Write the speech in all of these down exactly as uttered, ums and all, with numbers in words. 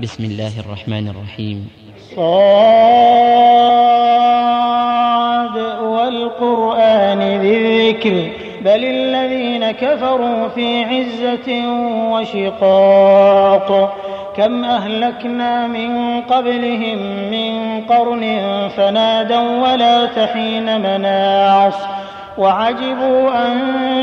بسم الله الرحمن الرحيم. صاد والقرآن ذي الذكر بل الذين كفروا في عزة وشقاق كم أهلكنا من قبلهم من قرن فنادوا ولا تحين مناص وعجبوا أن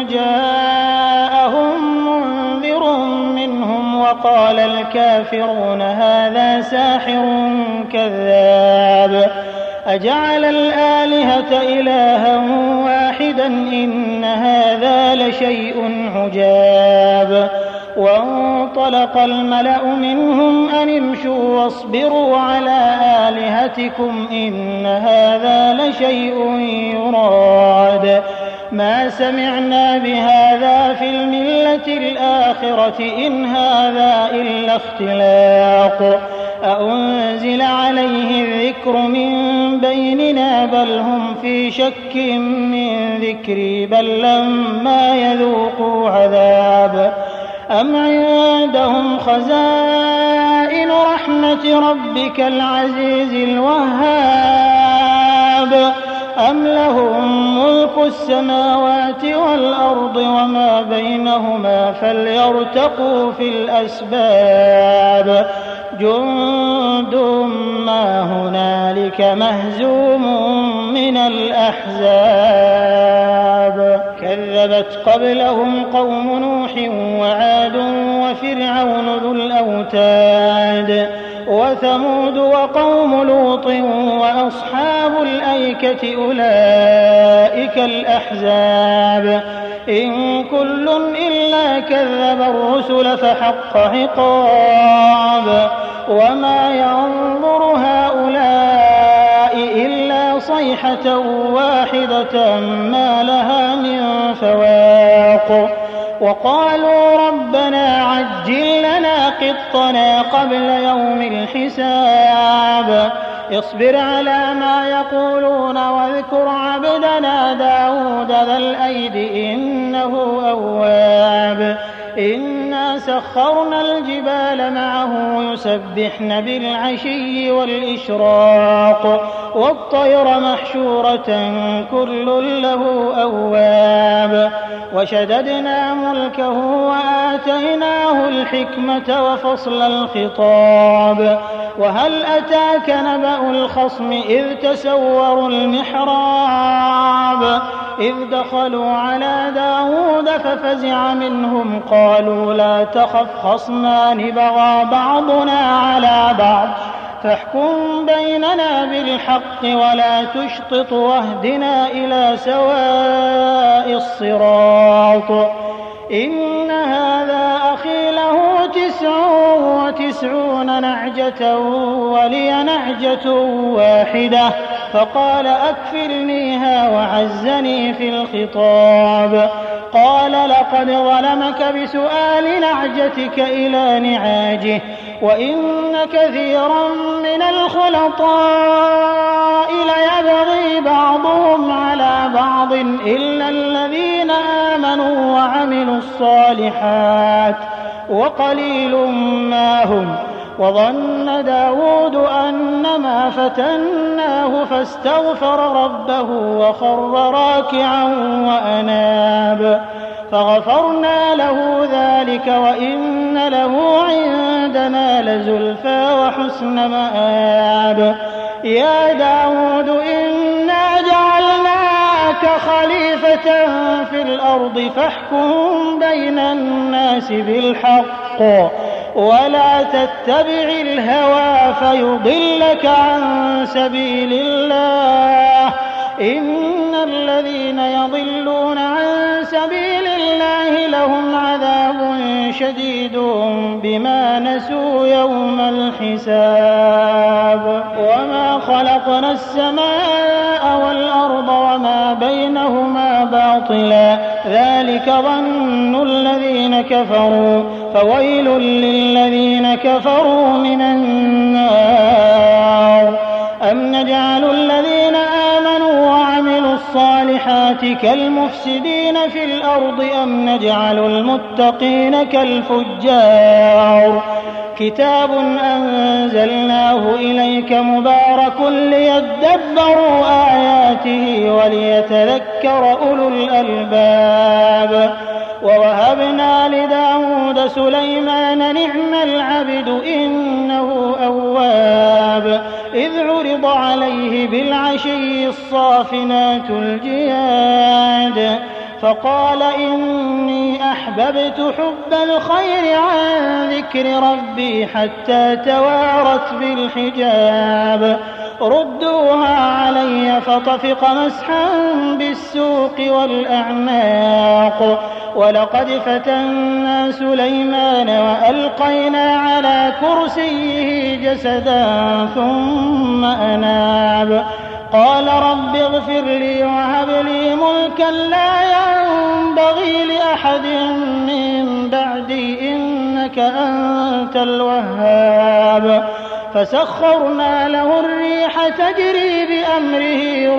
جاءهم منذر منهم وقال الكافرون هذا ساحر كذاب أجعل الآلهة إلها واحدا إن هذا لشيء عجاب وانطلق الملأ منهم أن امشوا واصبروا على آلهتكم إن هذا لشيء يراد ما سمعنا بهذا في الملة الآخرة إن هذا إلا اختلاق أأنزل عليه الذكر من بيننا بل هم في شك من ذكري بل لما يذوقوا عذاب أم عندهم خزائن رحمة ربك العزيز الوهاب أم لهم ملك السماوات والأرض وما بينهما فليرتقوا في الأسباب جند ما هنالك مهزوم من الأحزاب كذبت قبلهم قوم نوح وعاد وفرعون ذو الأوتاد وثمود وقوم لوط وأصحاب الأيكة أولئك الأحزاب إن كل إلا كذب الرسل فحق عقاب وما ينظر هؤلاء إلا صيحة واحدة ما لها من فواق وقالوا ربنا عجل لنا قطنا قبل يوم الحساب اصبر على ما يقولون واذكر عبدنا داود ذا الأيد إنه أواب إنا سخرنا الجبال معه يسبحن بالعشي والإشراق والطير محشورة كل له أواب وشددنا ملكه وآتيناه الحكمة وفصل الخطاب وهل أتاك نبأ الخصم إذ تسوروا المحراب إذ دخلوا على داود ففزع منهم قالوا لا تخف خصمان بغى بعضنا على بعض فاحكم بيننا بالحق ولا تشطط واهدنا إلى سواء الصراط إن هذا أخي له تسع وتسعون نعجة ولي نعجة واحدة فقال أكفلنيها وعزني في الخطاب قال لقد ظلمك بسؤال نعجتك إلى نعاجه وإن كثيرا من الخلطاء ليبغي بعضهم على بعض إلا الذين آمنوا وعملوا الصالحات وقليل ما هم وظن داود أنما فتناه فاستغفر ربه وخر راكعا وأناب فغفرنا له ذلك وإن له عندنا لزلفى وحسن مآب يا داود إنا جعلناك خليفة في الأرض فاحكم بين الناس بالحق ولا تتبع الهوى فيضلك عن سبيل الله إن الذين يضلون عن سبيل الله لهم عذاب شديد بما نسوا يوم الحساب وما خلقنا السماء والأرض وما بينهما باطلا ذلك ظن الذين كفروا فويل للذين كفروا من النار أم نجعل الذين آمنوا وعملوا الصالحات كالمفسدين في الأرض أم نجعل المتقين كالفجار كتاب أنزلناه إليك مبارك ليدبروا آياته وليتذكر أولو الألباب ووهبنا لداود سليمان نعم العبد إنه أواب إذ عرض عليه بالعشي الصافنات الجياد فقال إني أحببت حب الخير عن ذكر ربي حتى توارت بالحجاب ردوها علي فطفق مسحا بالسوق والأعناق ولقد فتنا سليمان وألقينا على كرسيه جسدا ثم أناب قال رب اغفر لي وهب لي ملكا لا ينبغي لأحد من بعدي إنك أنت الوهاب فسخرنا له الريح تجري بأمره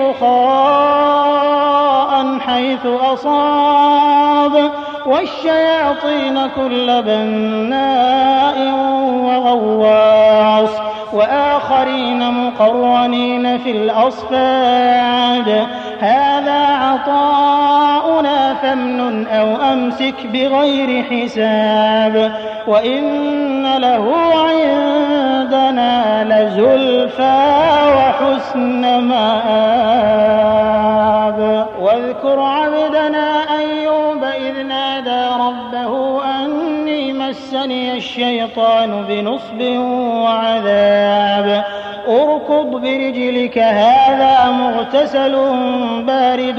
رخاء حيث أصاب والشياطين كل بناء وغواص وآخرين مقرنين في الأصفاد هذا عطاؤنا فامنن أو أمسك بغير حساب وإن له عندنا لزلفى وحسن مآب واذكر عبدنا أيوب إذ نادى ربه أني مسني الشيطان بنصب وعذاب اركض برجلك هذا مغتسل بارد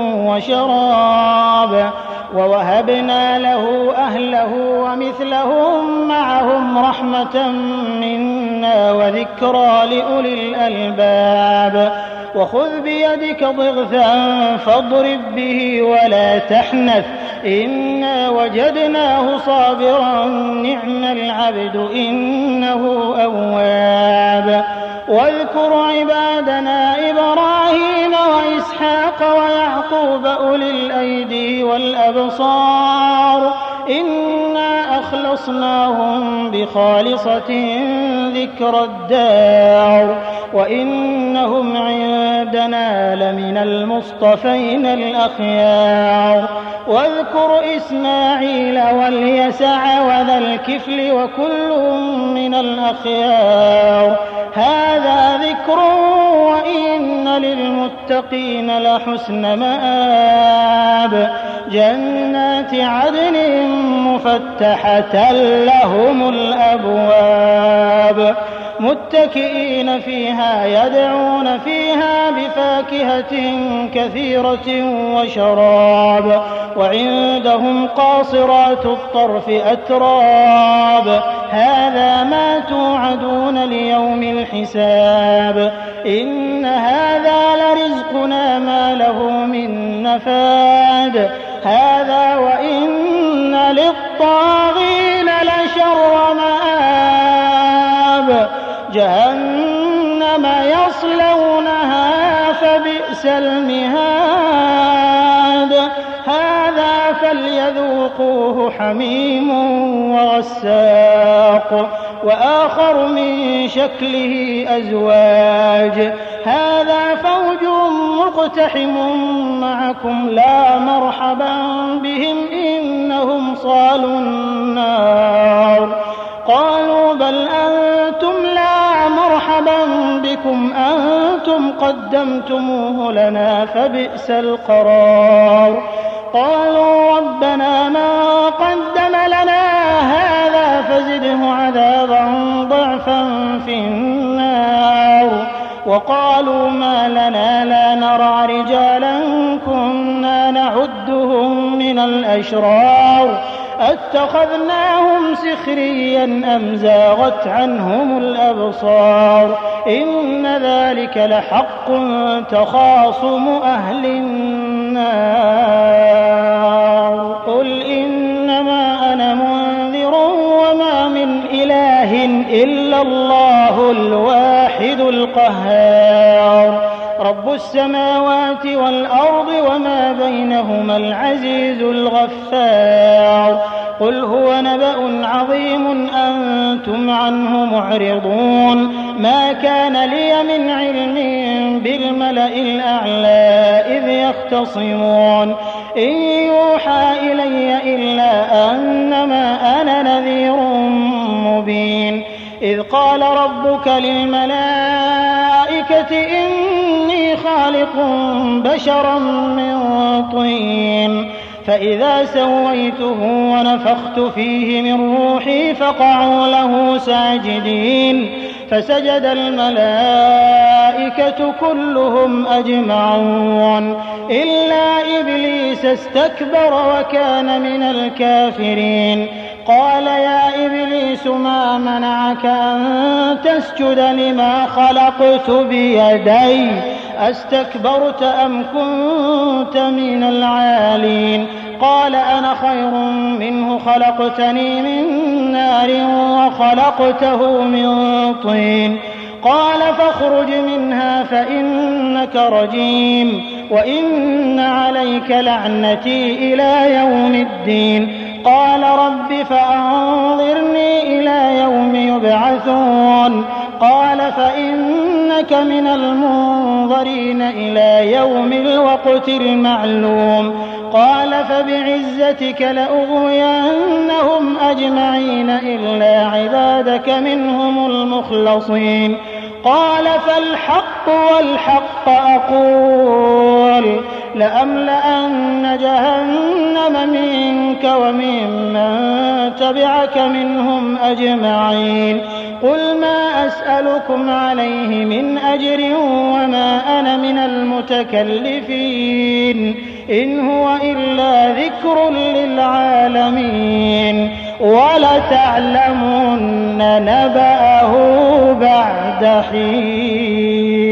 وشراب ووهبنا له أهله ومثلهم معهم رحمة منا وذكرى لأولي الألباب وخذ بيدك ضغثا فاضرب به ولا تحنث إنا وجدناه صابرا نعم العبد إنه أواب واذكر عبادنا إبراهيم وإسحاق ويعقوب أولي الأيدي والأبصار إنا أخلصناهم بخالصة ذكر الدار وإنهم عندنا لمن المصطفين الأخيار واذكر إسماعيل واليسع وذا الكفل وكل من الأخيار هذا ذكر وإن للمتقين لحسن مآب جنات عدن مفتحة لهم الأبواب متكئين فيها يدعون فيها بفاكهة كثيرة وشراب وعندهم قاصرات الطرف أتراب هذا ما توعدون ليوم الحساب إن هذا لرزقنا ما له من نفاد هذا وإن للطاغين لشر مآب جهنم يصلونها فبئس المهاد هذا فليذوقوه حميم وغساق وآخر من شكله أزواج هذا فوج مقتحم معكم لا مرحبا بهم إنهم صالوا النار قالوا بل أنتم لا مرحبا بكم أنتم قدمتموه لنا فبئس القرار قالوا ربنا ما قدم لنا هذا فزده عذابا ضعفا في النار وقالوا ما لنا لا نرى رجالا كنا نعدهم من الأشرار أتخذناهم سخريا أم زاغت عنهم الأبصار إن ذلك لحق تخاصم أهل النار قل إنما أنا منذر وما من إله إلا الله الواحد القهار رب السماوات والأرض وما بينهما العزيز الغفار قل هو نبأ عظيم أنتم عنه معرضون ما كان لي من علم بالملأ الأعلى إذ يختصمون إن يوحى إلي إلا أنما أنا نذير مبين إذ قال ربك للملائكة إني خالق بشرا من طين فإذا سويته ونفخت فيه من روحي فقعوا له ساجدين فسجد الملائكة كلهم أجمعون إلا إبليس استكبر وكان من الكافرين قال يا إبليس ما منعك أن تسجد لما خلقت بيدي أستكبرت أم كنت من العالين قال أنا خير منه خلقتني من نار وخلقته من طين قال فاخرج منها فإنك رجيم وإن عليك لعنتي إلى يوم الدين قال رب فأنظرني إلى يوم يبعثون قال فإنك من المنظرين إلى يوم الوقت المعلوم قال فبعزتك لأغوينهم أجمعين إلا عبادك منهم المخلصين قال فالحق والحق أقول لأملأن جهنم منك وممن تبعك منهم أجمعين قل ما أسألكم عليه من أجر وما أنا من المتكلفين إن هو إلا ذكر للعالمين ولتعلمن نبأه بعد حين.